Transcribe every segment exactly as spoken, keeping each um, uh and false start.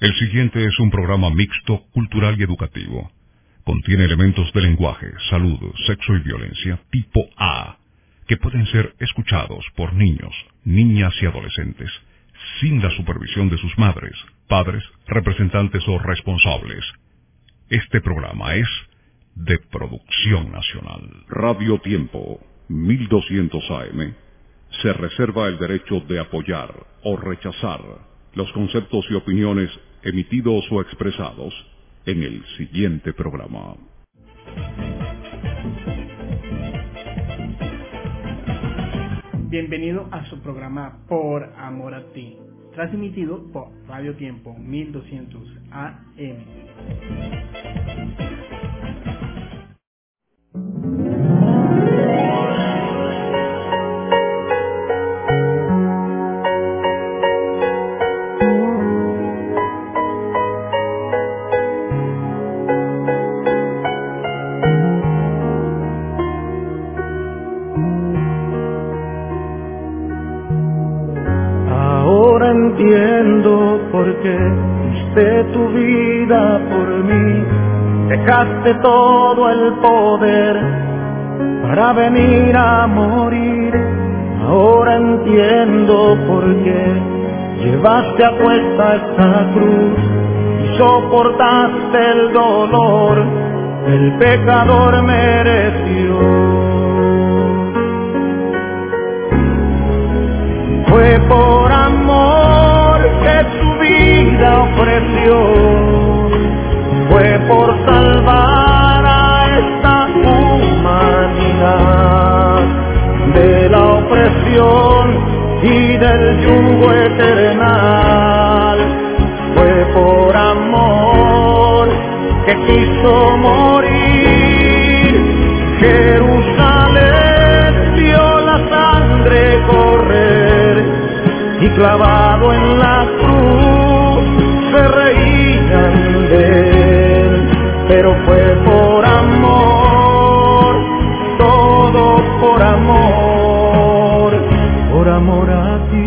El siguiente es un programa mixto, cultural y educativo. Contiene elementos de lenguaje, salud, sexo y violencia tipo A, que pueden ser escuchados por niños, niñas y adolescentes, sin la supervisión de sus madres, padres, representantes o responsables. Este programa es de producción nacional. Radio Tiempo, mil doscientos A M, se reserva el derecho de apoyar o rechazar los conceptos y opiniones emitidos o expresados en el siguiente programa. Bienvenido a su programa Por Amor a Ti, transmitido por Radio Tiempo mil doscientos A M. Entiendo por qué diste tu vida por mí, dejaste todo el poder para venir a morir. Ahora entiendo por qué llevaste a cuesta esta cruz y soportaste el dolor que el pecador mereció. Fue por amor que su vida ofreció, fue por salvar a esta humanidad de la opresión y del yugo eternal. Fue por amor que quiso morir. Jerusalén vio la sangre correr y clavado en la cruz se reían de él, pero fue por amor, todo por amor, por amor a ti.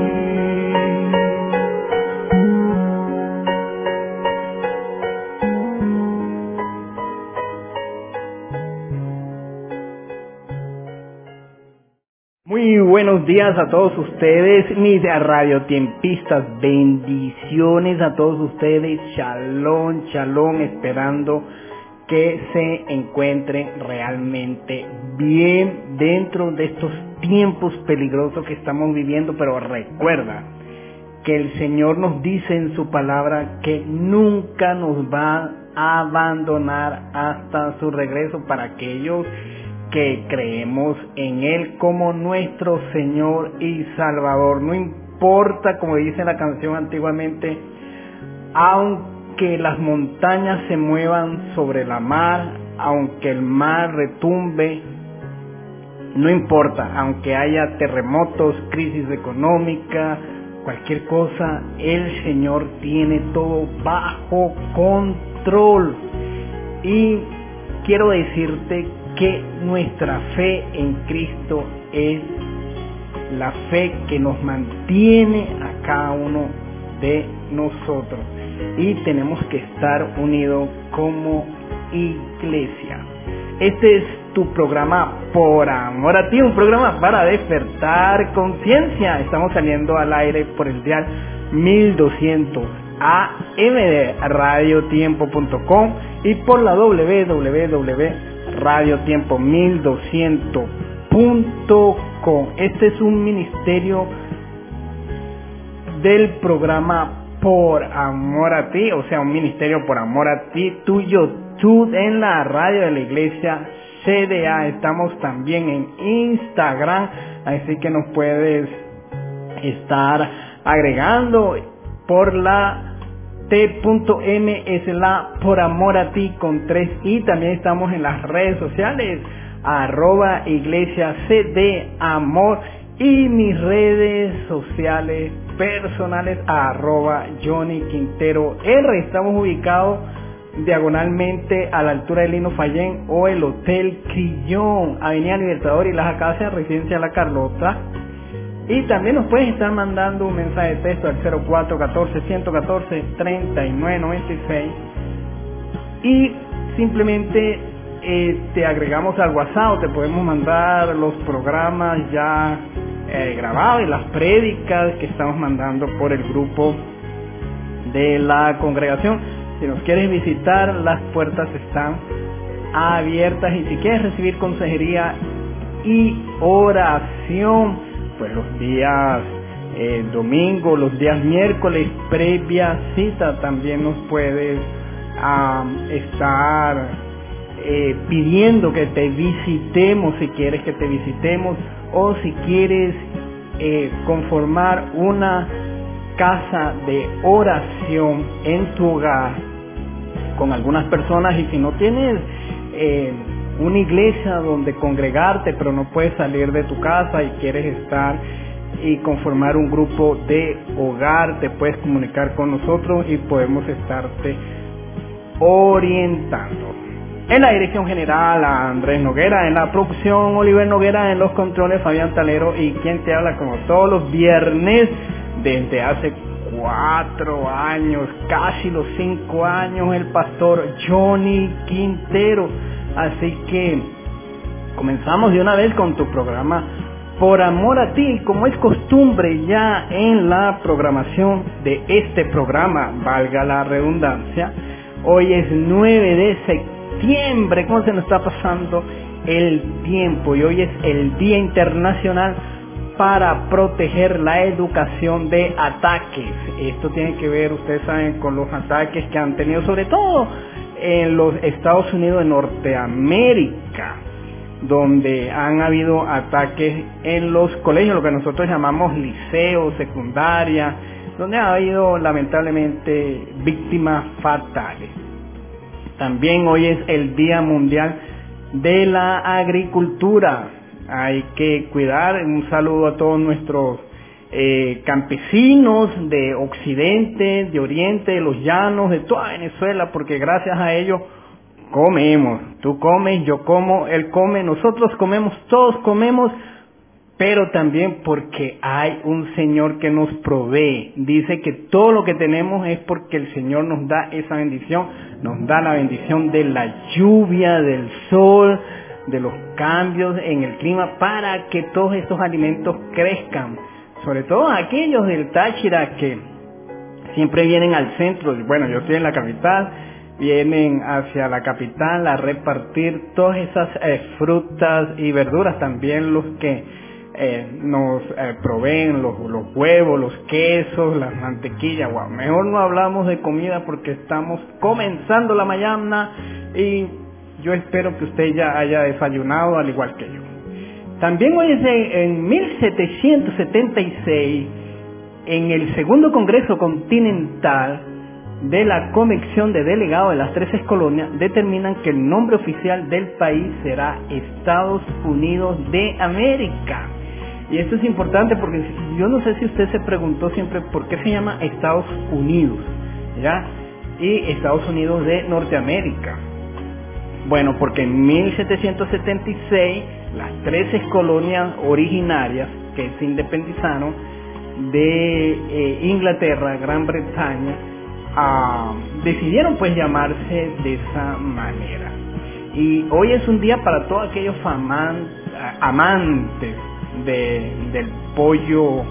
Muy buenos días a todos ustedes, mis radiotiempistas, bendiciones a todos ustedes, shalom, shalom, esperando que se encuentren realmente bien dentro de estos tiempos peligrosos que estamos viviendo, pero recuerda que el Señor nos dice en su palabra que nunca nos va a abandonar hasta su regreso para aquellos que creemos en Él como nuestro Señor y Salvador. No importa, como dice la canción antiguamente, aunque las montañas se muevan sobre la mar, aunque el mar retumbe, no importa, aunque haya terremotos, crisis económica, cualquier cosa, el Señor tiene todo bajo control. Y quiero decirte que nuestra fe en Cristo es la fe que nos mantiene a cada uno de nosotros y tenemos que estar unidos como iglesia. Este es tu programa Por Amor a Ti, un programa para despertar conciencia. Estamos saliendo al aire por el dial mil doscientos A M de radio tiempo punto com y por la doble u doble u doble u punto radio tiempo mil doscientos punto com. Este es un ministerio del programa Por Amor a Ti, o sea, un ministerio por amor a ti, tuyo, tú, en la radio de la iglesia C D A. Estamos también en Instagram, así que nos puedes estar agregando por la T.M es la por amor a ti con tres i. También estamos en las redes sociales, arroba iglesia cd amor, y mis redes sociales personales, arroba Johnny Quintero R. Estamos ubicados diagonalmente a la altura del Lino Fallén o el Hotel Crillón, Avenida Libertador y Las Acacias, Residencia La Carlota. Y también nos puedes estar mandando un mensaje de texto al cero cuatro uno cuatro, uno uno cuatro, tres nueve nueve seis y simplemente eh, te agregamos al WhatsApp, te podemos mandar los programas ya eh, grabados y las prédicas que estamos mandando por el grupo de la congregación. Si nos quieres visitar, las puertas están abiertas, y si quieres recibir consejería y oración, pues los días eh, domingo, los días miércoles, previa cita, también nos puedes um, estar eh, pidiendo que te visitemos, si quieres que te visitemos, o si quieres eh, conformar una casa de oración en tu hogar con algunas personas, y si no tienes eh, una iglesia donde congregarte, pero no puedes salir de tu casa y quieres estar y conformar un grupo de hogar, te puedes comunicar con nosotros y podemos estarte orientando. En la dirección general, a Andrés Noguera; en la producción, Oliver Noguera; en los controles, Fabián Talero; y quien te habla como todos los viernes desde hace cuatro años, casi los cinco años, el pastor Johnny Quintero. Así que comenzamos de una vez con tu programa Por Amor a Ti, como es costumbre ya en la programación de este programa, valga la redundancia. Hoy es nueve de septiembre, ¿cómo se nos está pasando el tiempo? Y hoy es el Día Internacional para proteger la educación de ataques. Esto tiene que ver, ustedes saben, con los ataques que han tenido, sobre todo en los Estados Unidos de Norteamérica, donde han habido ataques en los colegios, lo que nosotros llamamos liceos, secundaria, donde ha habido lamentablemente víctimas fatales. También hoy es el Día Mundial de la Agricultura. Hay que cuidar. Un saludo a todos nuestros eh, campesinos de Occidente, de Oriente, de los llanos, de toda Venezuela, porque gracias a ellos comemos. Tú comes, yo como, él come, nosotros comemos, todos comemos, pero también porque hay un Señor que nos provee. Dice que todo lo que tenemos es porque el Señor nos da esa bendición, nos da la bendición de la lluvia, del sol, de los cambios en el clima, para que todos estos alimentos crezcan. Sobre todo aquellos del Táchira que siempre vienen al centro. Bueno, yo estoy en la capital, vienen hacia la capital a repartir todas esas eh, frutas y verduras. También los que eh, nos eh, proveen los, los huevos, los quesos, las mantequillas. Wow, mejor no hablamos de comida porque estamos comenzando la mañana y yo espero que usted ya haya desayunado al igual que yo. También hoy es en mil setecientos setenta y seis, en el segundo Congreso Continental de la Convención de Delegados de las trece colonias, determinan que el nombre oficial del país será Estados Unidos de América. Y esto es importante porque yo no sé si usted se preguntó siempre por qué se llama Estados Unidos, ¿ya? Y Estados Unidos de Norteamérica. Bueno, porque en mil setecientos setenta y seis las trece colonias originarias que se independizaron de eh, Inglaterra, Gran Bretaña, uh, decidieron pues llamarse de esa manera. Y hoy es un día para todos aquellos aman, amantes de, del pollo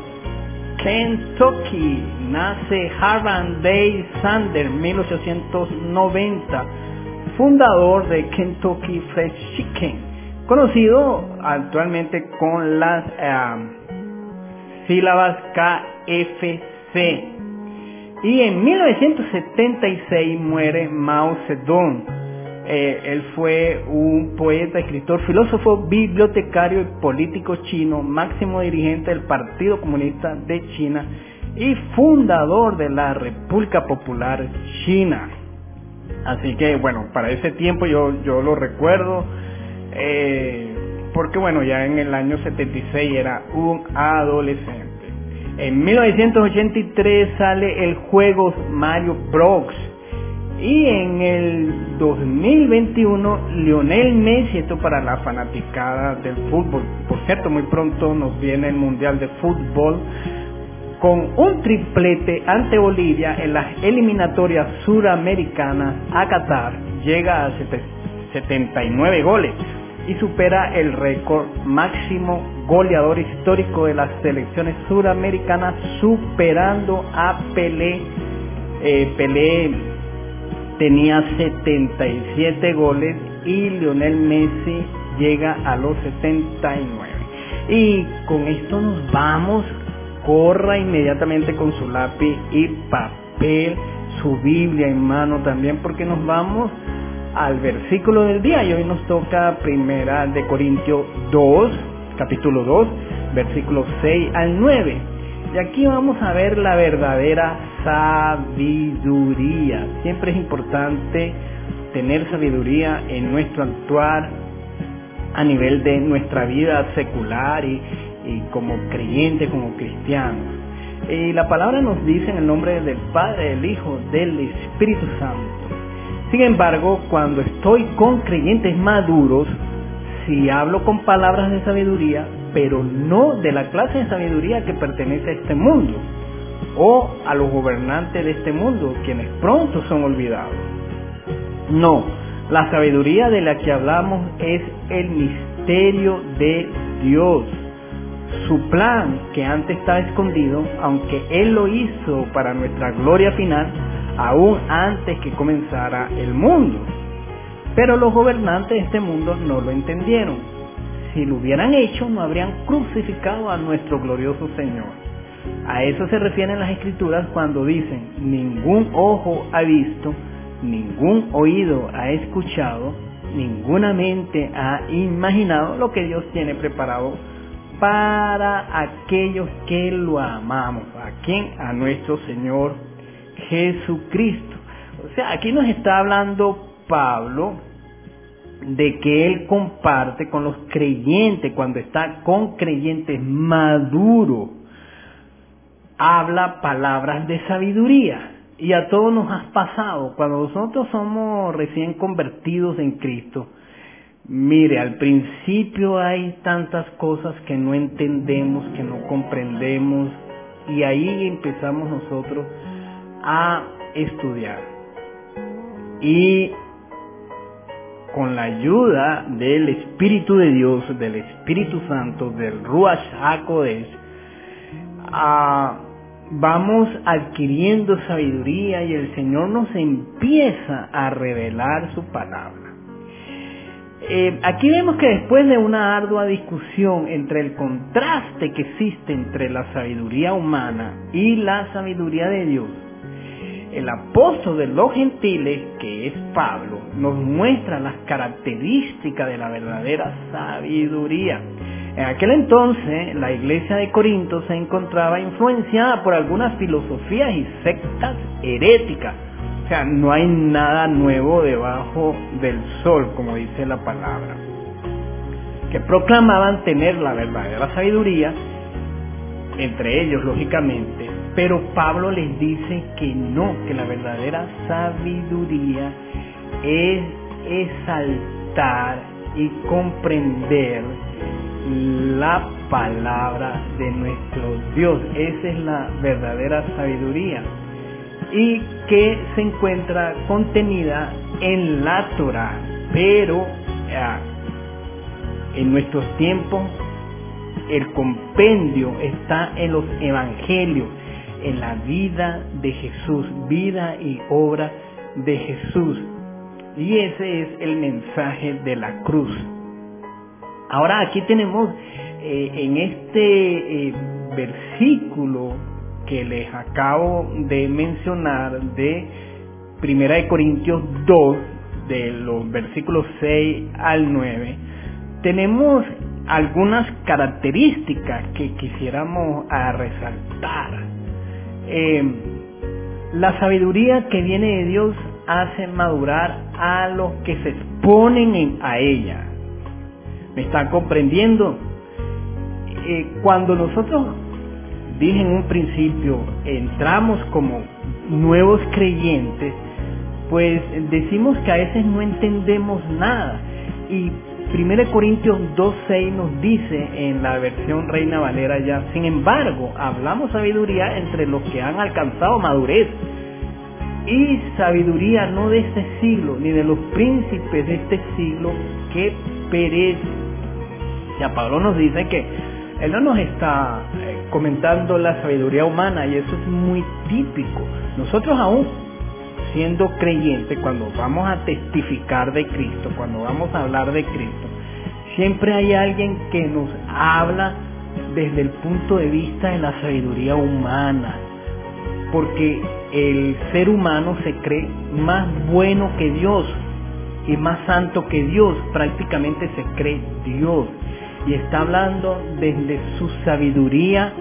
Kentucky. Nace Harland Day Sanders, mil ochocientos noventa, fundador de Kentucky Fried Chicken, conocido actualmente con las uh, sílabas K F C. Y en mil novecientos setenta y seis muere Mao Zedong. Eh, él fue un poeta, escritor, filósofo, bibliotecario y político chino, máximo dirigente del Partido Comunista de China y fundador de la República Popular China. Así que bueno, para ese tiempo yo, yo lo recuerdo, eh, porque bueno, ya en el año setenta y seis era un adolescente. En mil novecientos ochenta y tres sale el juego Mario Bros. Y en el dos mil veintiuno, Lionel Messi, esto para la fanaticada del fútbol, por cierto, muy pronto nos viene el Mundial de Fútbol, con un triplete ante Bolivia en las eliminatorias suramericanas a Qatar, llega a setenta y nueve goles y supera el récord máximo goleador histórico de las selecciones suramericanas, superando a Pelé. Eh, Pelé tenía setenta y siete goles y Lionel Messi llega a los setenta y nueve. Y con esto nos vamos. Corra inmediatamente con su lápiz y papel, su Biblia en mano también, porque nos vamos al versículo del día. Y hoy nos toca Primera de Corintios dos, capítulo dos, versículos seis al nueve. Y aquí vamos a ver la verdadera sabiduría. Siempre es importante tener sabiduría en nuestro actuar a nivel de nuestra vida secular y, y como creyentes, como cristianos. Y la palabra nos dice en el nombre del Padre, del Hijo, del Espíritu Santo. Sin embargo, cuando estoy con creyentes maduros, si hablo con palabras de sabiduría, pero no de la clase de sabiduría que pertenece a este mundo, o a los gobernantes de este mundo, quienes pronto son olvidados. No, la sabiduría de la que hablamos es el misterio de Dios. Su plan, que antes estaba escondido, aunque Él lo hizo para nuestra gloria final, aún antes que comenzara el mundo. Pero los gobernantes de este mundo no lo entendieron. Si lo hubieran hecho, no habrían crucificado a nuestro glorioso Señor. A eso se refieren las Escrituras cuando dicen: ningún ojo ha visto, ningún oído ha escuchado, ninguna mente ha imaginado lo que Dios tiene preparado para aquellos que lo amamos. ¿A quién? A nuestro Señor Jesucristo. O sea, aquí nos está hablando Pablo de que él comparte con los creyentes, cuando está con creyentes maduros, habla palabras de sabiduría. Y a todos nos ha pasado, cuando nosotros somos recién convertidos en Cristo, mire, al principio hay tantas cosas que no entendemos, que no comprendemos, y ahí empezamos nosotros a estudiar. Y con la ayuda del Espíritu de Dios, del Espíritu Santo, del Ruach HaKodesh, ah, vamos adquiriendo sabiduría y el Señor nos empieza a revelar su palabra. Eh, aquí vemos que después de una ardua discusión entre el contraste que existe entre la sabiduría humana y la sabiduría de Dios, el apóstol de los gentiles, que es Pablo, nos muestra las características de la verdadera sabiduría. En aquel entonces, la iglesia de Corinto se encontraba influenciada por algunas filosofías y sectas heréticas. O sea, no hay nada nuevo debajo del sol, como dice la palabra, que proclamaban tener la verdadera sabiduría, entre ellos, lógicamente. Pero Pablo les dice que no, que la verdadera sabiduría es exaltar y comprender la palabra de nuestro Dios. Esa es la verdadera sabiduría, y que se encuentra contenida en la Torá. Pero eh, en nuestros tiempos el compendio está en los evangelios, en la vida de Jesús, vida y obra de Jesús. Y ese es el mensaje de la cruz. Ahora aquí tenemos eh, en este eh, versículo que les acabo de mencionar de Primera de Corintios dos, de los versículos seis al nueve, tenemos algunas características que quisiéramos a resaltar. Eh, la sabiduría que viene de Dios hace madurar a los que se exponen en, a ella. ¿Me están comprendiendo? Eh, cuando nosotros, dije en un principio, entramos como nuevos creyentes, pues decimos que a veces no entendemos nada. Y primera Corintios dos seis nos dice en la versión Reina Valera ya: sin embargo, hablamos sabiduría entre los que han alcanzado madurez, y sabiduría no de este siglo, ni de los príncipes de este siglo que perecen. Ya Pablo nos dice que él no nos está comentando la sabiduría humana, y eso es muy típico. Nosotros aún siendo creyentes, cuando vamos a testificar de Cristo, cuando vamos a hablar de Cristo, siempre hay alguien que nos habla desde el punto de vista de la sabiduría humana, porque el ser humano se cree más bueno que Dios y más santo que Dios, prácticamente se cree Dios, y está hablando desde su sabiduría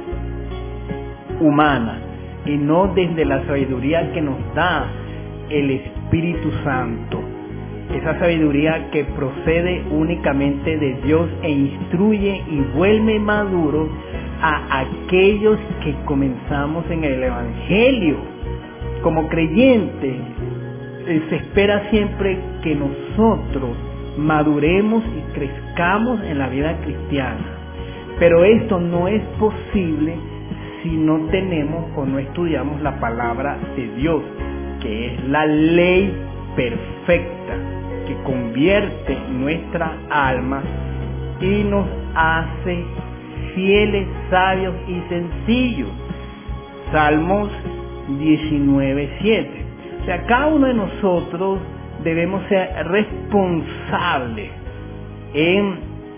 humana y no desde la sabiduría que nos da el Espíritu Santo, esa sabiduría que procede únicamente de Dios e instruye y vuelve maduros a aquellos que comenzamos en el Evangelio. Como creyentes, eh, se espera siempre que nosotros maduremos y crezcamos en la vida cristiana, pero esto no es posible si no tenemos o no estudiamos la palabra de Dios, que es la ley perfecta que convierte nuestra alma y nos hace fieles, sabios y sencillos. Salmos diecinueve siete. O sea, cada uno de nosotros debemos ser responsables en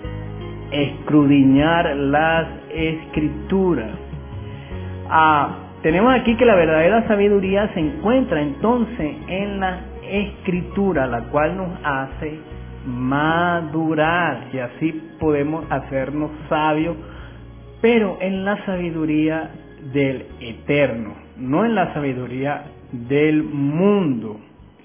escudriñar las Escrituras. Ah, tenemos aquí que la verdadera sabiduría se encuentra entonces en la Escritura, la cual nos hace madurar, y así podemos hacernos sabios, pero en la sabiduría del Eterno, no en la sabiduría del mundo.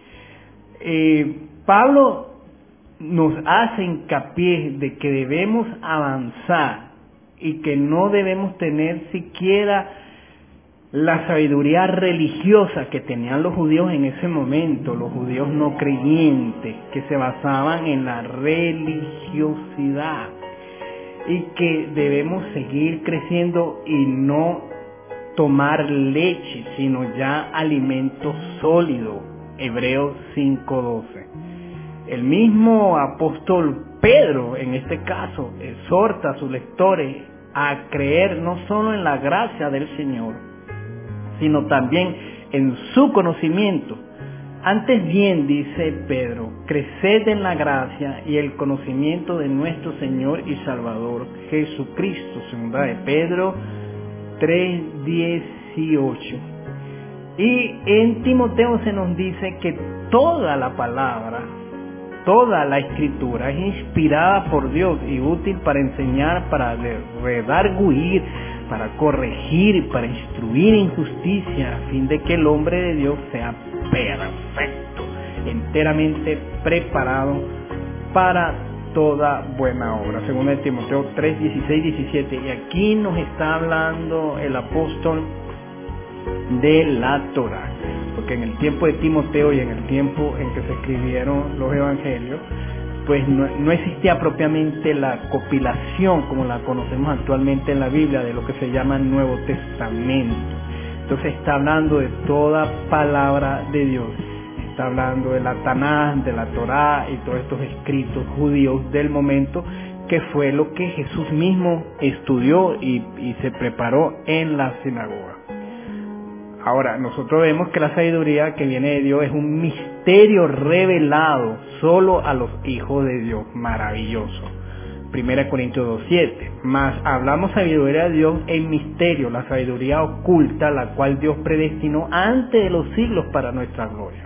Eh, Pablo nos hace hincapié de que debemos avanzar y que no debemos tener siquiera la sabiduría religiosa que tenían los judíos en ese momento, los judíos no creyentes, que se basaban en la religiosidad, y que debemos seguir creciendo y no tomar leche, sino ya alimento sólido. Hebreos cinco doce. El mismo apóstol Pedro, en este caso, exhorta a sus lectores a creer no solo en la gracia del Señor, sino también en su conocimiento. Antes bien, dice Pedro, creced en la gracia y el conocimiento de nuestro Señor y Salvador Jesucristo. Segunda de Pedro tres dieciocho. Y en Timoteo se nos dice que toda la palabra, toda la Escritura es inspirada por Dios y útil para enseñar, para redarguir, para corregir, para instruir en justicia, a fin de que el hombre de Dios sea perfecto, enteramente preparado para toda buena obra. Segunda de Timoteo tres dieciséis diecisiete. Y aquí nos está hablando el apóstol de la Torá, porque en el tiempo de Timoteo y en el tiempo en que se escribieron los evangelios, pues no, no existía propiamente la compilación como la conocemos actualmente en la Biblia de lo que se llama el Nuevo Testamento. Entonces está hablando de toda palabra de Dios, está hablando de la Tanaj, de la Torá y todos estos escritos judíos del momento, que fue lo que Jesús mismo estudió y, y se preparó en la sinagoga. Ahora, nosotros vemos que la sabiduría que viene de Dios es un misterio revelado solo a los hijos de Dios. Maravilloso. Primera Corintios dos siete. Mas hablamos sabiduría de Dios en misterio, la sabiduría oculta, la cual Dios predestinó antes de los siglos para nuestra gloria.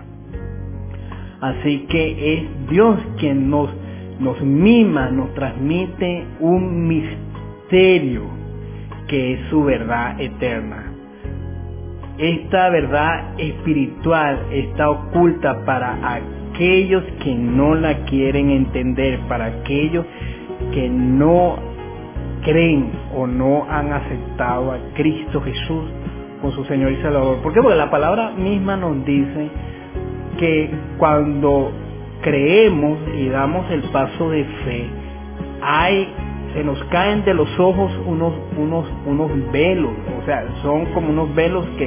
Así que es Dios quien nos, nos mima, nos transmite un misterio que es su verdad eterna. Esta verdad espiritual está oculta para aquellos que no la quieren entender, para aquellos que no creen o no han aceptado a Cristo Jesús como su Señor y Salvador. ¿Por qué? Porque la palabra misma nos dice que cuando creemos y damos el paso de fe, hay, se nos caen de los ojos unos, unos, unos velos, o sea, son como unos velos que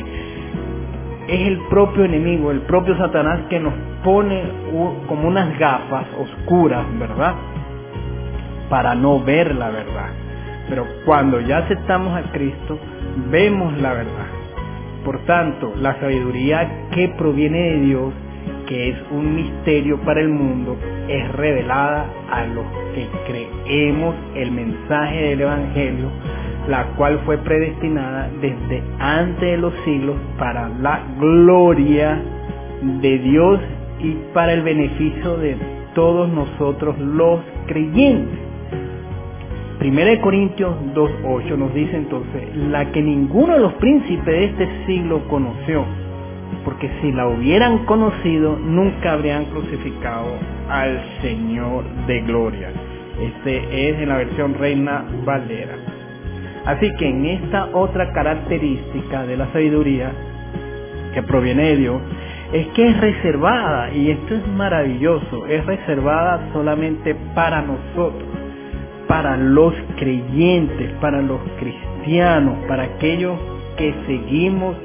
es el propio enemigo, el propio Satanás que nos pone como unas gafas oscuras, ¿verdad? Para no ver la verdad. Pero cuando ya aceptamos a Cristo, vemos la verdad. Por tanto, la sabiduría que proviene de Dios, que es un misterio para el mundo, es revelada a los que creemos el mensaje del Evangelio, la cual fue predestinada desde antes de los siglos para la gloria de Dios y para el beneficio de todos nosotros los creyentes. Primera de Corintios dos ocho nos dice entonces, la que ninguno de los príncipes de este siglo conoció, porque si la hubieran conocido, nunca habrían crucificado al Señor de gloria. Este es en la versión Reina Valera. Así que en esta otra característica de la sabiduría que proviene de Dios, es que es reservada, y esto es maravilloso, es reservada solamente para nosotros, para los creyentes, para los cristianos, para aquellos que seguimos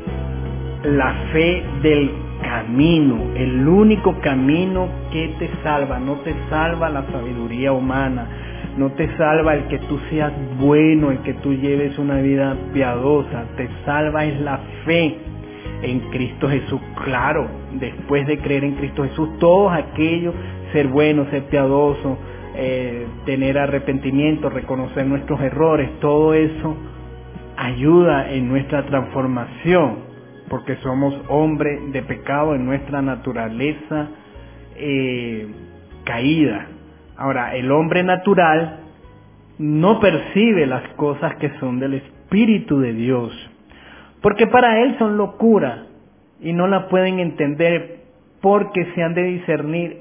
la fe del camino, el único camino que te salva. No te salva la sabiduría humana, no te salva el que tú seas bueno, el que tú lleves una vida piadosa, te salva es la fe en Cristo Jesús. Claro, después de creer en Cristo Jesús, todos aquellos, ser bueno, ser piadoso, eh, tener arrepentimiento, reconocer nuestros errores, todo eso ayuda en nuestra transformación, porque somos hombres de pecado en nuestra naturaleza eh, caída. Ahora, el hombre natural no percibe las cosas que son del Espíritu de Dios, porque para él son locura y no la pueden entender, porque se han de discernir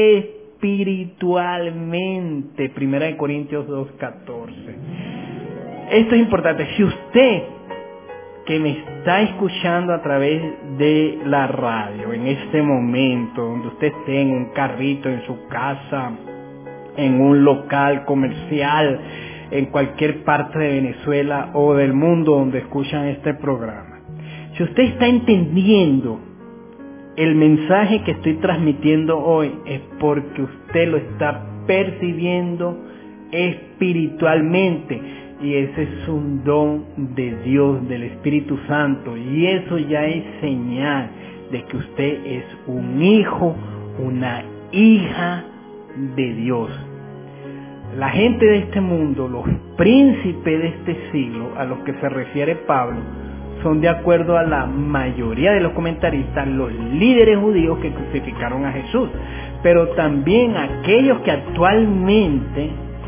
espiritualmente. Primera de Corintios dos catorce. Esto es importante. Si usted que me está escuchando a través de la radio en este momento, donde usted esté en un carrito, en su casa, en un local comercial, en cualquier parte de Venezuela o del mundo donde escuchan este programa, si usted está entendiendo el mensaje que estoy transmitiendo hoy, es porque usted lo está percibiendo espiritualmente, y ese es un don de Dios, del Espíritu Santo, y eso ya es señal de que usted es un hijo, una hija de Dios. La gente de este mundo, los príncipes de este siglo a los que se refiere Pablo, son, de acuerdo a la mayoría de los comentaristas, los líderes judíos que crucificaron a Jesús, pero también aquellos que actualmente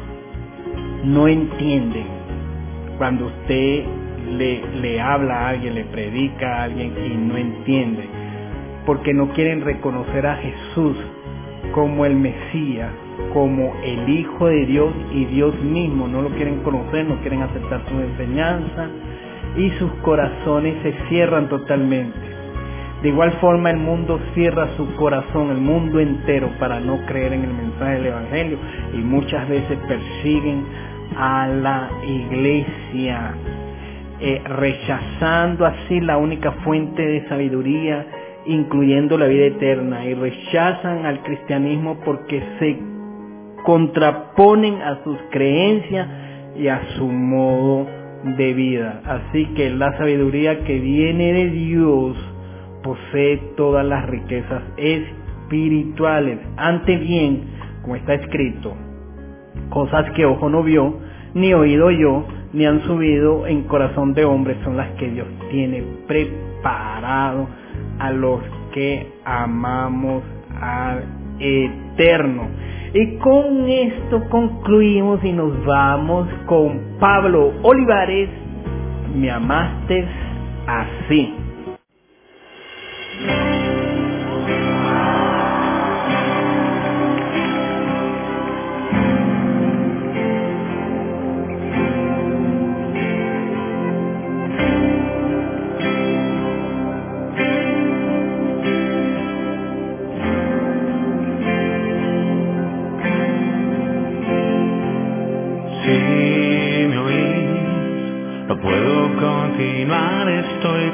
no entienden. Cuando usted le, le habla a alguien, le predica a alguien y no entiende, porque no quieren reconocer a Jesús como el Mesías, como el Hijo de Dios y Dios mismo, no lo quieren conocer, no quieren aceptar su enseñanza y sus corazones se cierran totalmente. De igual forma el mundo cierra su corazón, el mundo entero, para no creer en el mensaje del Evangelio, y muchas veces persiguen a la iglesia, eh, rechazando así la única fuente de sabiduría, incluyendo la vida eterna, y rechazan al cristianismo porque se contraponen a sus creencias y a su modo de vida. Así que la sabiduría que viene de Dios posee todas las riquezas espirituales. Antes bien, como está escrito, cosas que ojo no vio, ni oído oyó, ni han subido en corazón de hombre, son las que Dios tiene preparado a los que amamos al Eterno. Y con esto concluimos y nos vamos con Pablo Olivares, Me amaste así.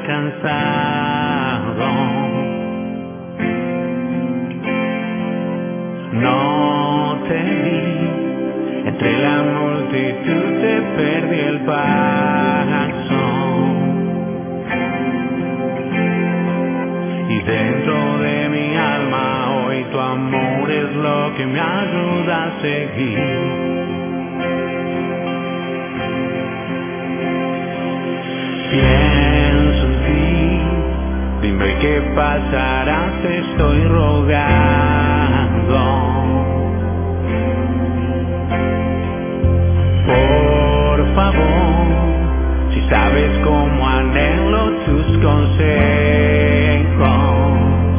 cansado. No te vi, entre la multitud te perdí el paso. Y dentro de mi alma hoy tu amor es lo que me ayuda a seguir. Pienso en ti, dime qué pasará, te estoy rogando. Por favor, si sabes cómo anhelo tus consejos.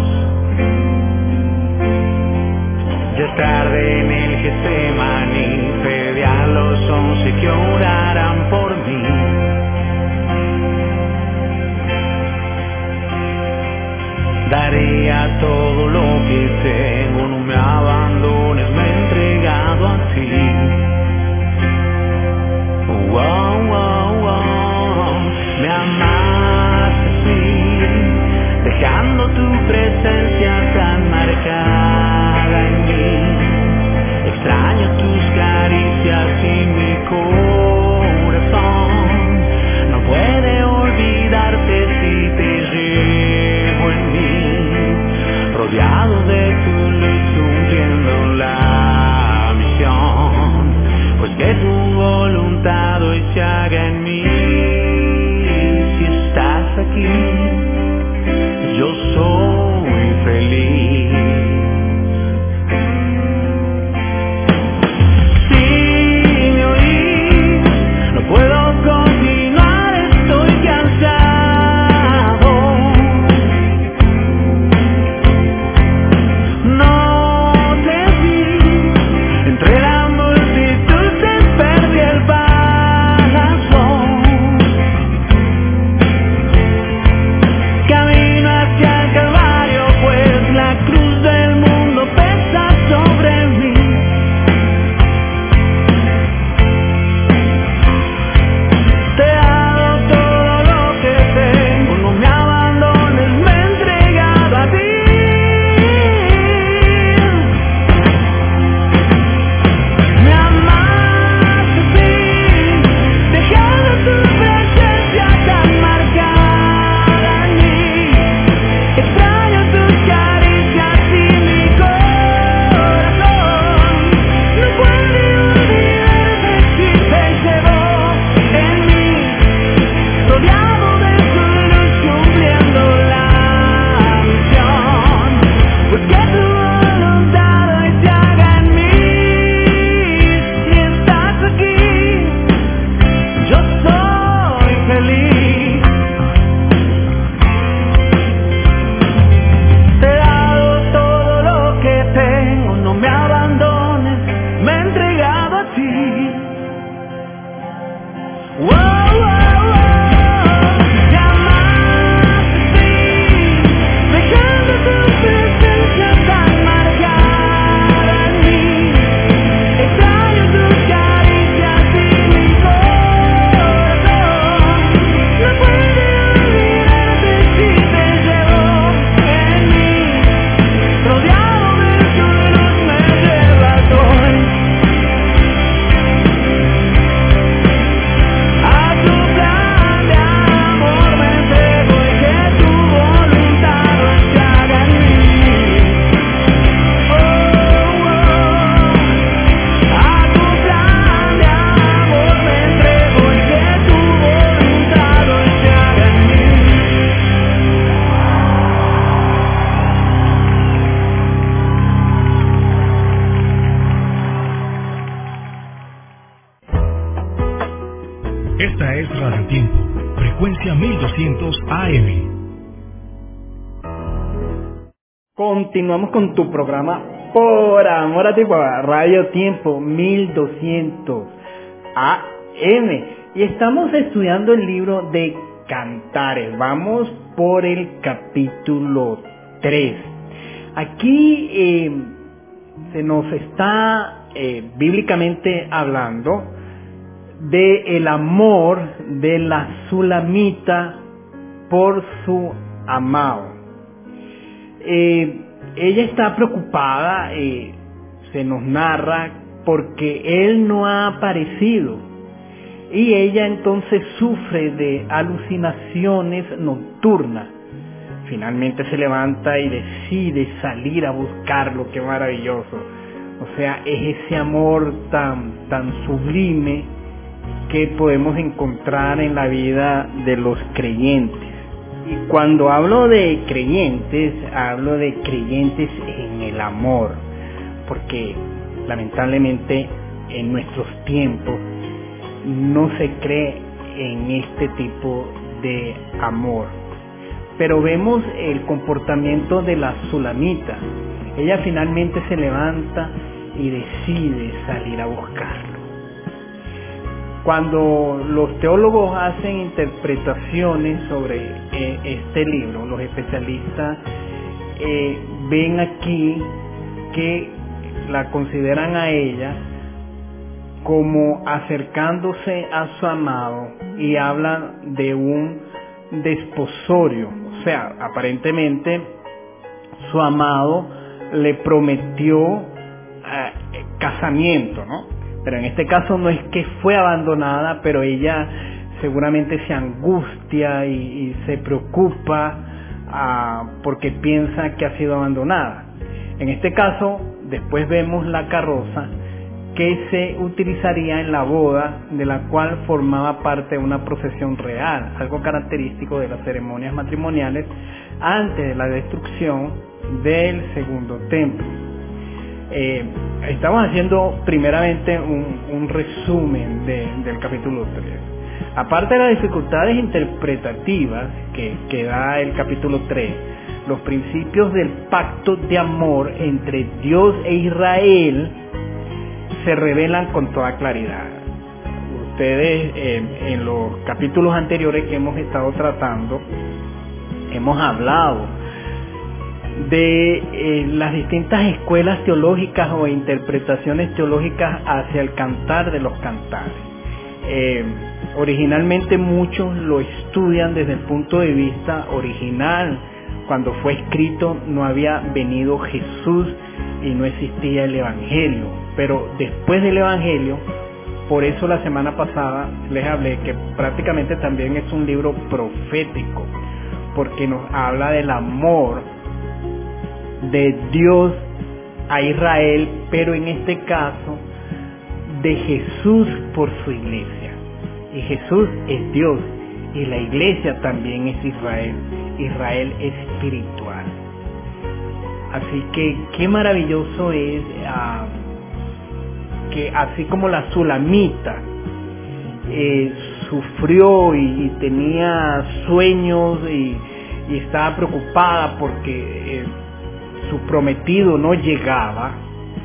Ya es tarde en el Getsemaní, pedí a los once que oraran por mí. Daría todo lo que tengo, no me abandones, me he entregado a ti. Wow, wow, wow. Me amaste así, dejando tu presencia tan marcada en mí. Extraño tus caricias y mi corazón no puede olvidarte si te llevo en mí. Rodeado de tu luz, cumpliendo la misión, pues que tu voluntad hoy se haga en mí. Si estás aquí, yo soy feliz. Si me oís, no puedo continuar, estoy cansado. No te vi, entre la multitud te perdí el paso. Camino hacia el Calvario, pues la cruz del mundo pesa sobre mí. Te he dado todo lo que tengo, no me abandones, me he entregado a ti. Me amaste así, dejando tu presencia tan marcada en mí. Extraño tus caricias y mi corazón no puede olvidarme si te llevo en mí. Rodeado de tu luz, cumpliendo la misión, pues que tu voluntad hoy se haga en mí. Si estás aquí, yo soy feliz. Te he dado todo lo que tengo, no me abandones, me he entregado a ti. Wow, wow, wow. Me amaste así, dejando tu presencia tan marcada en mí. Extraño tus caricias y mi corazón no puede olvidarte si te llevo en mí. Rodeado de tu luz me llevas hoy a tu plan de amor, me entrego y que tu voluntad hoy se haga en mí. Oh, oh. A tu plan de amor me entrego y que tu voluntad hoy se haga en mí. Esta es Radio Tiempo, frecuencia mil doscientos A M. Continuamos con tu programa Por Amor a Ti, por Radio Tiempo mil doscientos A M. Y estamos estudiando el libro de Cantares. Vamos por el capítulo tres. Aquí eh, se nos está eh, bíblicamente hablando de el amor de la Sulamita por su amado. Eh, ella está preocupada, eh, se nos narra, porque él no ha aparecido. Y ella entonces sufre de alucinaciones nocturnas. Finalmente se levanta y decide salir a buscarlo. ¡Qué maravilloso! O sea, es ese amor tan, tan sublime que podemos encontrar en la vida de los creyentes. Y cuando hablo de creyentes, hablo de creyentes en el amor, porque lamentablemente en nuestros tiempos no se cree en este tipo de amor. Pero vemos el comportamiento de la Sulamita. Ella finalmente se levanta y decide salir a buscarlo. Cuando los teólogos hacen interpretaciones sobre eh, este libro, los especialistas eh, ven aquí que la consideran a ella como acercándose a su amado y hablan de un desposorio. O sea, aparentemente su amado le prometió eh, casamiento, ¿no? Pero en este caso no es que fue abandonada, pero ella seguramente se angustia y, y se preocupa ah, porque piensa que ha sido abandonada. En este caso, después vemos la carroza que se utilizaría en la boda, de la cual formaba parte de una procesión real, algo característico de las ceremonias matrimoniales antes de la destrucción del segundo templo. Eh, estamos haciendo primeramente un, un resumen de, del capítulo tres. Aparte de las dificultades interpretativas que, que da el capítulo tres, los principios del pacto de amor entre Dios e Israel se revelan con toda claridad. Ustedes eh, en los capítulos anteriores que hemos estado tratando, hemos hablado de eh, las distintas escuelas teológicas o interpretaciones teológicas hacia el cantar de los cantares. Eh, originalmente muchos lo estudian desde el punto de vista original. Cuando fue escrito no había venido Jesús y no existía el Evangelio, pero después del Evangelio, por eso la semana pasada les hablé que prácticamente también es un libro profético, porque nos habla del amor de Dios a Israel, pero en este caso de Jesús por su iglesia. Y Jesús es Dios y la iglesia también es Israel, Israel espiritual. Así que qué maravilloso es uh, que así como la Sulamita eh, sufrió y, y tenía sueños y, y estaba preocupada porque eh, su prometido no llegaba,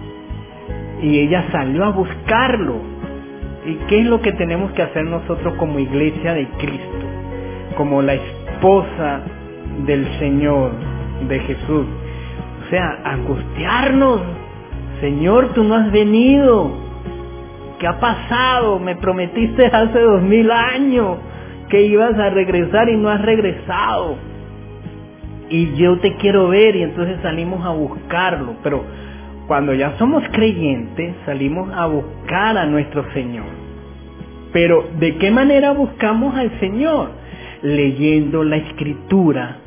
y ella salió a buscarlo. ¿Y qué es lo que tenemos que hacer nosotros como iglesia de Cristo, como la esposa del Señor, de Jesús? O sea, angustiarnos. Señor, tú no has venido. ¿Qué ha pasado? Me prometiste hace dos mil años que ibas a regresar y no has regresado. Y yo te quiero ver, y entonces salimos a buscarlo. Pero cuando ya somos creyentes, salimos a buscar a nuestro Señor. Pero ¿de qué manera buscamos al Señor? Leyendo la Escritura,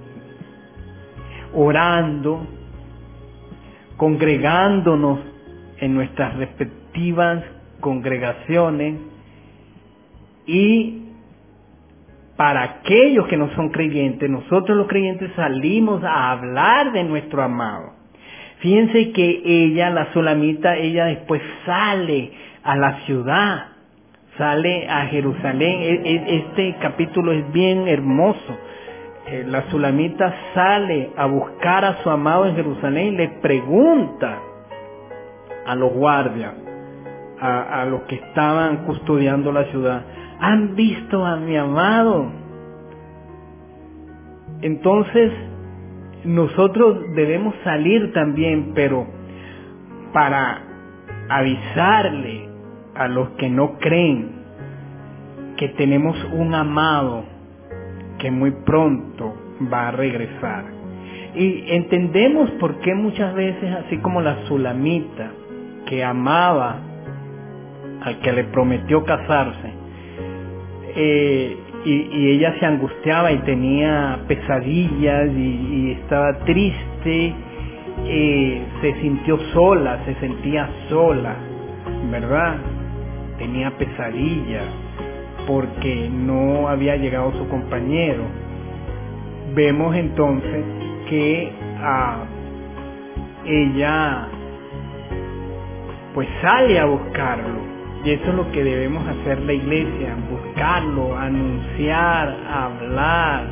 orando, congregándonos en nuestras respectivas congregaciones, y para aquellos que no son creyentes, nosotros los creyentes salimos a hablar de nuestro amado. Fíjense que ella, la Sulamita, ella después sale a la ciudad, sale a Jerusalén. Este capítulo es bien hermoso. La Sulamita sale a buscar a su amado en Jerusalén y le pregunta a los guardias, a, a los que estaban custodiando la ciudad: ¿han visto a mi amado? Entonces nosotros debemos salir también, pero para avisarle a los que no creen que tenemos un amado que muy pronto va a regresar. Y entendemos por qué muchas veces, así como la Sulamita, que amaba al que le prometió casarse, eh, y, y ella se angustiaba y tenía pesadillas y, y estaba triste, eh, se sintió sola, se sentía sola, ¿verdad? Tenía pesadillas porque no había llegado su compañero. Vemos entonces que ah, ella pues sale a buscarlo, y eso es lo que debemos hacer la iglesia: buscarlo, anunciar, hablar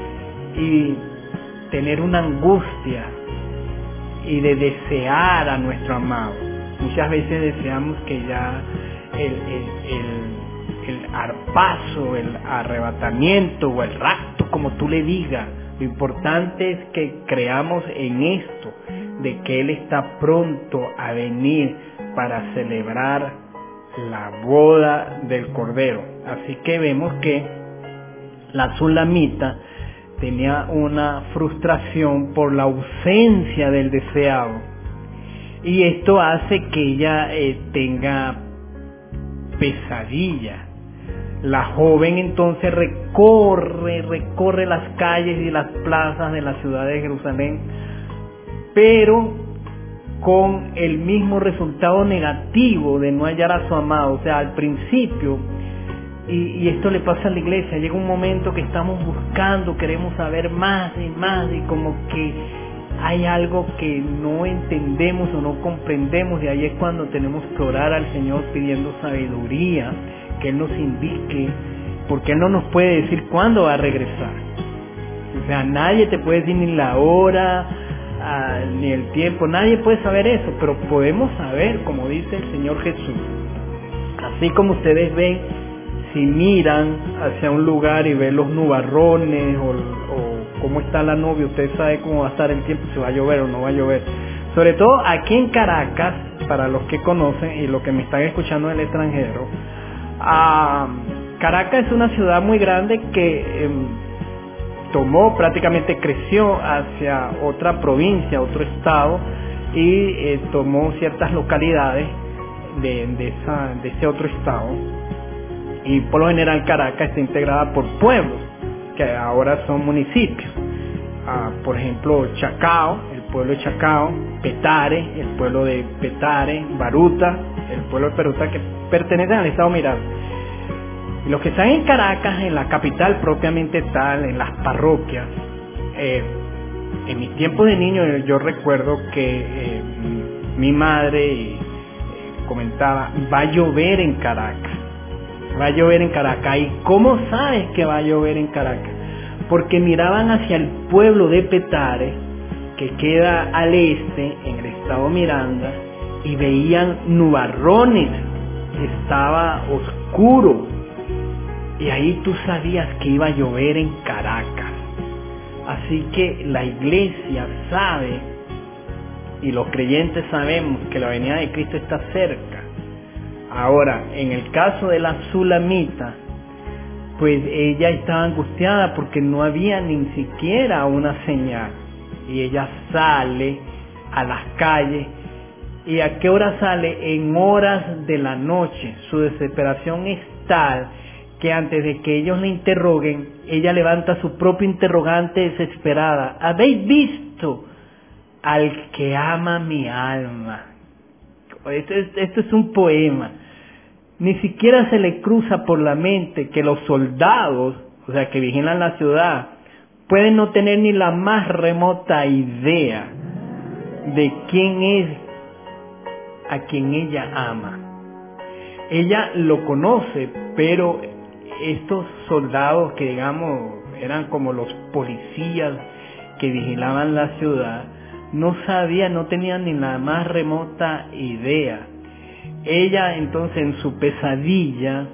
y tener una angustia y de desear a nuestro amado. Muchas veces deseamos que ya el, el, el, el arpazo, el arrebatamiento o el rapto, como tú le digas. Lo importante es que creamos en esto, de que Él está pronto a venir para celebrar la boda del Cordero. Así que vemos que la Sulamita tenía una frustración por la ausencia del deseado, y esto hace que ella eh, tenga pesadilla. La joven entonces recorre, recorre las calles y las plazas de la ciudad de Jerusalén, pero con el mismo resultado negativo de no hallar a su amado. O sea, al principio, y, y esto le pasa a la iglesia, llega un momento que estamos buscando, queremos saber más y más, y como que hay algo que no entendemos o no comprendemos, y ahí es cuando tenemos que orar al Señor pidiendo sabiduría, que Él nos indique, porque Él no nos puede decir cuándo va a regresar. O sea, nadie te puede decir ni la hora, ah, ni el tiempo, nadie puede saber eso, pero podemos saber, como dice el Señor Jesús. Así como ustedes ven, si miran hacia un lugar y ven los nubarrones o, o cómo está la nube, usted sabe cómo va a estar el tiempo, si va a llover o no va a llover. Sobre todo aquí en Caracas, para los que conocen y los que me están escuchando del extranjero, ah, Caracas es una ciudad muy grande que eh, tomó, prácticamente creció hacia otra provincia, otro estado, y eh, tomó ciertas localidades de, de, esa, de ese otro estado. Y por lo general Caracas está integrada por pueblos, que ahora son municipios. Ah, por ejemplo, Chacao, el pueblo de Chacao, Petare, el pueblo de Petare, Baruta, el pueblo de Baruta, que pertenecen al estado Miranda. Y los que están en Caracas, en la capital propiamente tal, en las parroquias, eh, en mis tiempos de niño yo recuerdo que eh, mi madre eh, comentaba: va a llover en Caracas, va a llover en Caracas. ¿Y cómo sabes que va a llover en Caracas? Porque miraban hacia el pueblo de Petare, que queda al este, en el estado Miranda, y veían nubarrones, estaba oscuro, y ahí tú sabías que iba a llover en Caracas. Así que la iglesia sabe, y los creyentes sabemos, que la venida de Cristo está cerca. Ahora, en el caso de la Sulamita, pues ella estaba angustiada porque no había ni siquiera una señal, y ella sale a las calles. ¿Y a qué hora sale? En horas de la noche. Su desesperación es tal que antes de que ellos le interroguen, ella levanta su propio interrogante desesperada: ¿habéis visto al que ama mi alma? Esto es, esto es un poema. Ni siquiera se le cruza por la mente que los soldados, o sea, que vigilan la ciudad, pueden no tener ni la más remota idea de quién es a quien ella ama. Ella lo conoce, pero estos soldados, que digamos eran como los policías que vigilaban la ciudad, no sabían, no tenían ni la más remota idea. Ella entonces, en su pesadilla,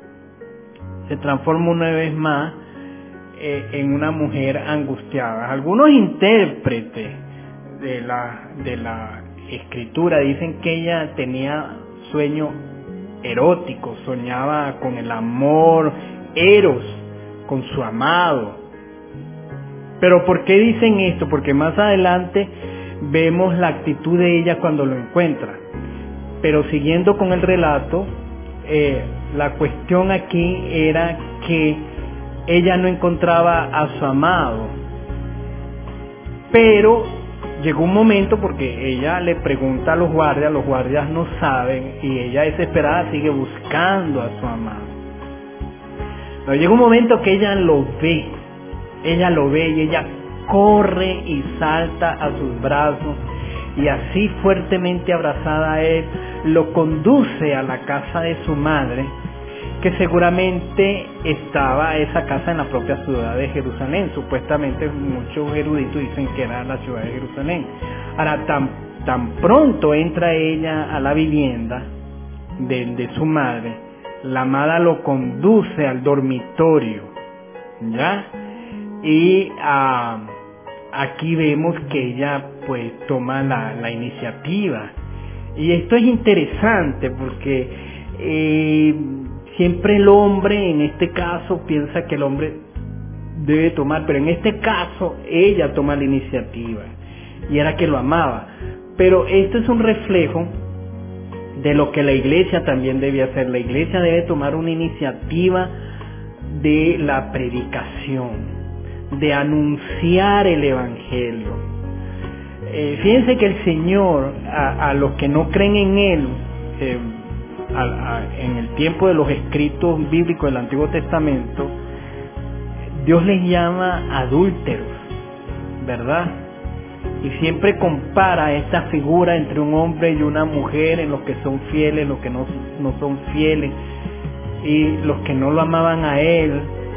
se transforma una vez más eh, en una mujer angustiada. Algunos intérpretes de la, de la escritura dicen que ella tenía sueño erótico, soñaba con el amor, eros, con su amado, Pero ¿por qué dicen esto? Porque más adelante vemos la actitud de ella cuando lo encuentra. Pero siguiendo con el relato, eh, la cuestión aquí era que ella no encontraba a su amado. Pero llegó un momento, porque ella le pregunta a los guardias, los guardias no saben, y ella desesperada sigue buscando a su amado. Pero llega un momento que ella lo ve, ella lo ve y ella corre y salta a sus brazos, y así fuertemente abrazada a él, lo conduce a la casa de su madre, que seguramente estaba esa casa en la propia ciudad de Jerusalén. Supuestamente muchos eruditos dicen que era la ciudad de Jerusalén. Ahora, tan, tan pronto entra ella a la vivienda de, de su madre, la amada lo conduce al dormitorio, ¿ya? Y uh, aquí vemos que ella pues toma la, la iniciativa. Y esto es interesante porque eh, siempre el hombre, en este caso, piensa que el hombre debe tomar, pero en este caso ella toma la iniciativa, y era que lo amaba. Pero esto es un reflejo de lo que la iglesia también debe hacer. La iglesia debe tomar una iniciativa de la predicación, de anunciar el evangelio. Eh, fíjense que el Señor, a, a los que no creen en Él, eh, a, a, en el tiempo de los escritos bíblicos del Antiguo Testamento, Dios les llama adúlteros, ¿verdad? Y siempre compara esta figura entre un hombre y una mujer, en los que son fieles, los que no, no son fieles, y los que no lo amaban a Él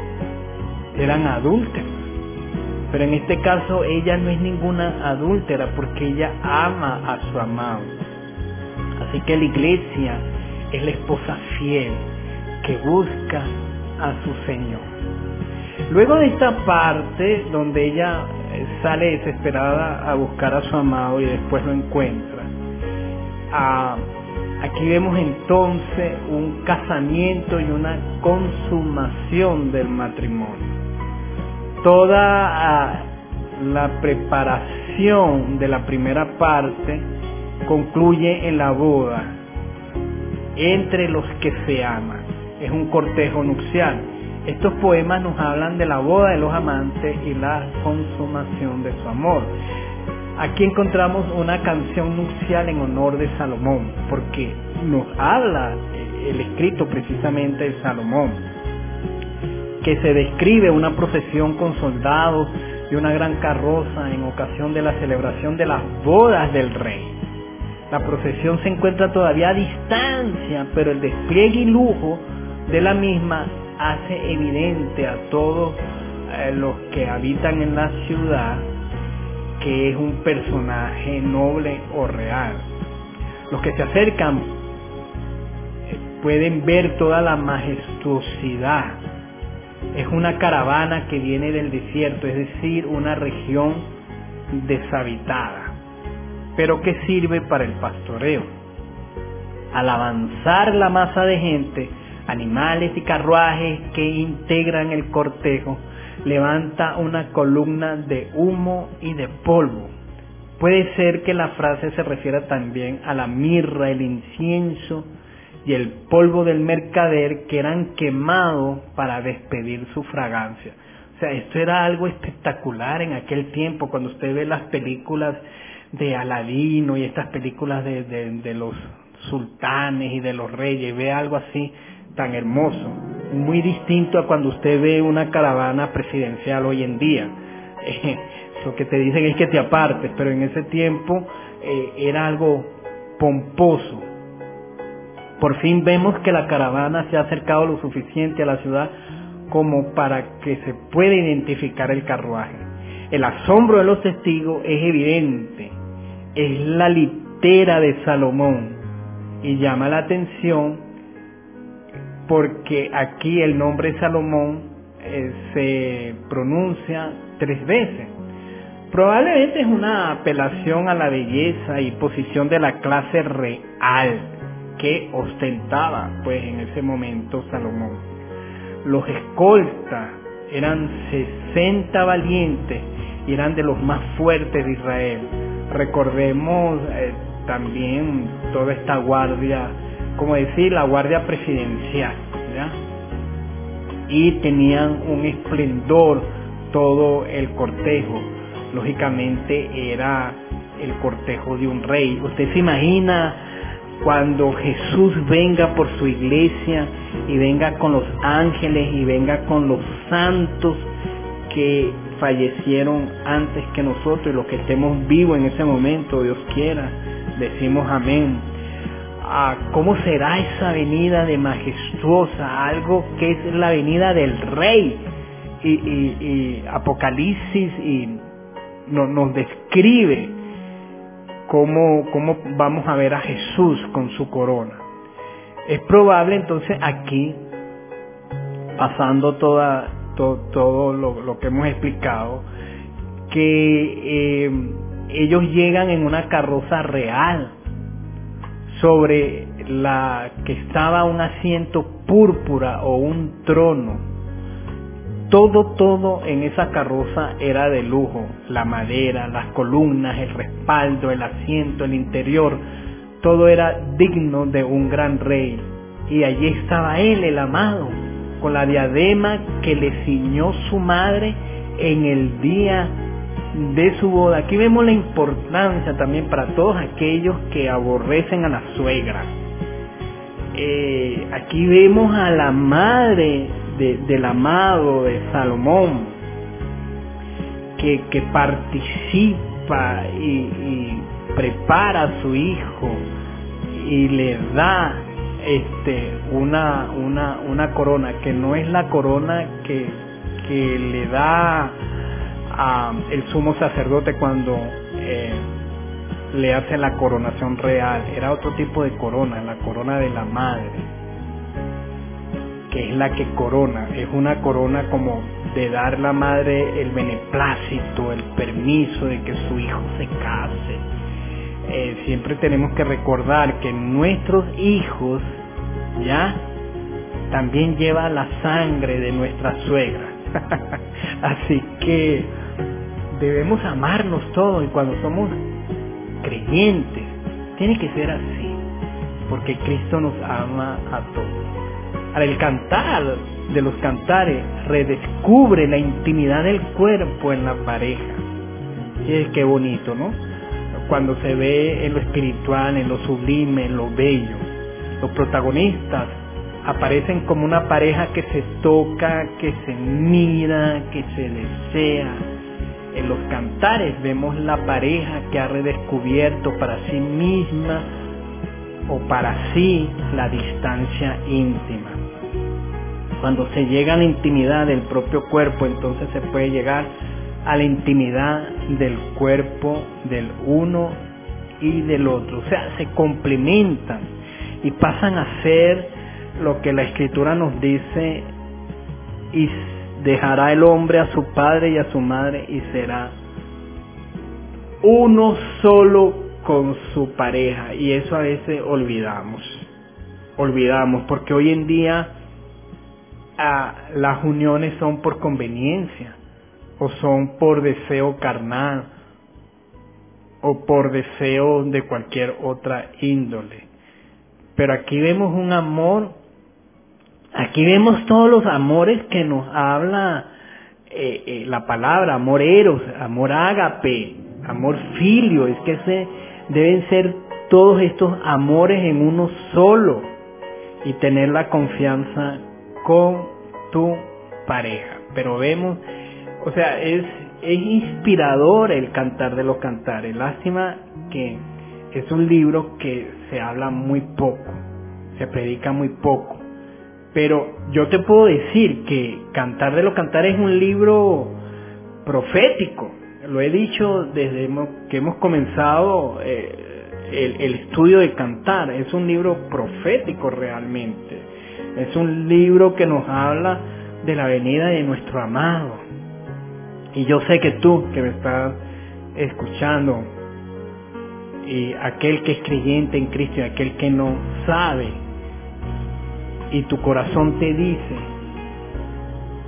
eran adúlteros. Pero en este caso ella no es ninguna adúltera, porque ella ama a su amado. Así que la iglesia es la esposa fiel que busca a su Señor. Luego de esta parte donde ella sale desesperada a buscar a su amado y después lo encuentra, ah, aquí vemos entonces un casamiento y una consumación del matrimonio. Toda uh, la preparación de la primera parte concluye en la boda entre los que se aman. Es un cortejo nupcial. Estos poemas nos hablan de la boda de los amantes y la consumación de su amor. Aquí encontramos una canción nupcial en honor de Salomón, porque nos habla el escrito precisamente de Salomón, que se describe una procesión con soldados y una gran carroza en ocasión de la celebración de las bodas del rey. La procesión se encuentra todavía a distancia, pero el despliegue y lujo de la misma hace evidente a todos eh, los que habitan en la ciudad que es un personaje noble o real. Los que se acercan eh, pueden ver toda la majestuosidad. Es una caravana que viene del desierto, es decir, una región deshabitada, pero que sirve para el pastoreo. Al avanzar la masa de gente, animales y carruajes que integran el cortejo, levanta una columna de humo y de polvo. Puede ser que la frase se refiera también a la mirra, el incienso y el polvo del mercader, que eran quemados para despedir su fragancia. O sea, esto era algo espectacular en aquel tiempo. Cuando usted ve las películas de Aladino y estas películas de, de, de los sultanes y de los reyes, ve algo así tan hermoso, muy distinto a cuando usted ve una caravana presidencial hoy en día. Eh, lo que te dicen es que te apartes, pero en ese tiempo eh, era algo pomposo. Por fin vemos que la caravana se ha acercado lo suficiente a la ciudad como para que se pueda identificar el carruaje. El asombro de los testigos es evidente, es la litera de Salomón, y llama la atención porque aquí el nombre Salomón eh, se pronuncia tres veces. Probablemente es una apelación a la belleza y posición de la clase real que ostentaba pues en ese momento Salomón. Los escoltas eran sesenta valientes y eran de los más fuertes de Israel. Recordemos eh, también toda esta guardia, como decir, la guardia presidencial, ¿ya? Y tenían un esplendor todo el cortejo. Lógicamente era el cortejo de un rey. Usted se imagina cuando Jesús venga por su iglesia y venga con los ángeles y venga con los santos que fallecieron antes que nosotros, y los que estemos vivos en ese momento, Dios quiera, decimos amén. Ah, ¿cómo será esa venida de majestuosa? Algo que es la venida del rey. Y, y, y Apocalipsis y no, nos describe cómo, cómo vamos a ver a Jesús con su corona. Es probable entonces aquí, pasando toda, to, todo lo, lo que hemos explicado, que eh, ellos llegan en una carroza real, sobre la que estaba un asiento púrpura o un trono. Todo, todo en esa carroza era de lujo. La madera, las columnas, el respaldo, el asiento, el interior, todo era digno de un gran rey. Y allí estaba él, el amado, con la diadema que le ciñó su madre en el día de su boda. Aquí vemos la importancia también para todos aquellos que aborrecen a la suegra. Eh, aquí vemos a la madre de, del amado de Salomón, que, que participa y, y prepara a su hijo y le da este una una una corona que no es la corona que, que le da a el sumo sacerdote cuando eh, le hace la coronación real. Era otro tipo de corona, la corona de la madre, que es la que corona. Es una corona como de dar la madre el beneplácito, el permiso de que su hijo se case. Eh, siempre tenemos que recordar que nuestros hijos ya también lleva la sangre de nuestra suegra. Así que debemos amarnos todos, y cuando somos creyentes tiene que ser así, porque Cristo nos ama a todos. Ahora, el cantar de los cantares redescubre la intimidad del cuerpo en la pareja. Y es que bonito, ¿no? Cuando se ve en lo espiritual, en lo sublime, en lo bello. Los protagonistas aparecen como una pareja que se toca, que se mira, que se desea. En los cantares vemos la pareja que ha redescubierto para sí misma o para sí la distancia íntima. Cuando se llega a la intimidad del propio cuerpo, entonces se puede llegar a la intimidad del cuerpo del uno y del otro. O sea, se complementan y pasan a ser lo que la Escritura nos dice: y dejará el hombre a su padre y a su madre y será uno solo con su pareja. Y eso a veces olvidamos, olvidamos, porque hoy en día ah, las uniones son por conveniencia, o son por deseo carnal, o por deseo de cualquier otra índole. Pero aquí vemos un amor, aquí vemos todos los amores que nos habla eh, eh, la palabra: amor eros, amor ágape, amor filio. Es que se deben ser todos estos amores en uno solo, y tener la confianza con tu pareja. Pero vemos, o sea, es, es inspirador el Cantar de los Cantares. Lástima que es un libro que se habla muy poco, se predica muy poco. Pero yo te puedo decir que Cantar de los Cantares es un libro profético. Lo he dicho desde que hemos comenzado eh, el, el estudio de Cantar. Es un libro profético realmente. Es un libro que nos habla de la venida de nuestro amado. Y yo sé que tú que me estás escuchando, y aquel que es creyente en Cristo y aquel que no sabe, y tu corazón te dice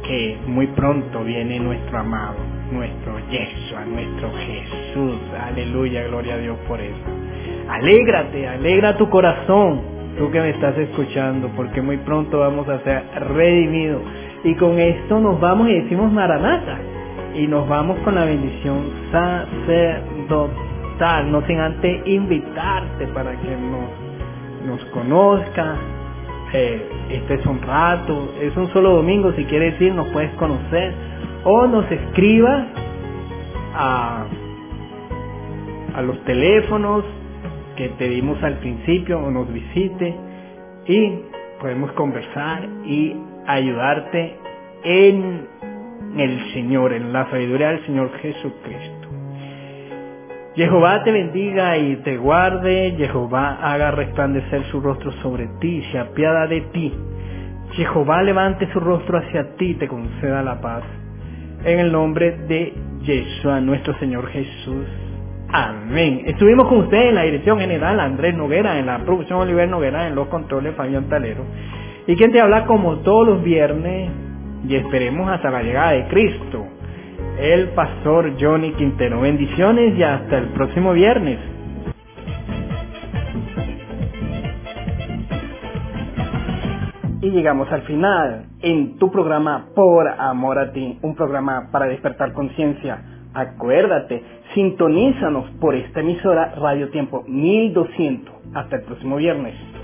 que muy pronto viene nuestro amado, nuestro Yeshua, nuestro Jesús. Aleluya, gloria a Dios por eso. Alégrate, alegra tu corazón, tú que me estás escuchando, porque muy pronto vamos a ser redimidos. Y con esto nos vamos y decimos Maranata. Y nos vamos con la bendición sacerdotal, no sin antes invitarte para que nos, nos conozca. Eh, este es un rato, es un solo domingo, si quieres ir nos puedes conocer o nos escribas a, a los teléfonos que te dimos al principio o nos visite y podemos conversar y ayudarte en el Señor, en la sabiduría del Señor Jesucristo. Jehová te bendiga y te guarde, Jehová haga resplandecer su rostro sobre ti, se apiada de ti. Jehová levante su rostro hacia ti y te conceda la paz. En el nombre de Yeshua, nuestro Señor Jesús. Amén. Estuvimos con ustedes en la dirección general Andrés Noguera, en la producción Oliver Noguera, en los controles Fabián Talero. Y quien te habla como todos los viernes, y esperemos hasta la llegada de Cristo, el pastor Johnny Quintero. Bendiciones y hasta el próximo viernes. Y llegamos al final en tu programa Por Amor a Ti, un programa para despertar conciencia. Acuérdate, sintonízanos por esta emisora Radio Tiempo mil doscientos. Hasta el próximo viernes.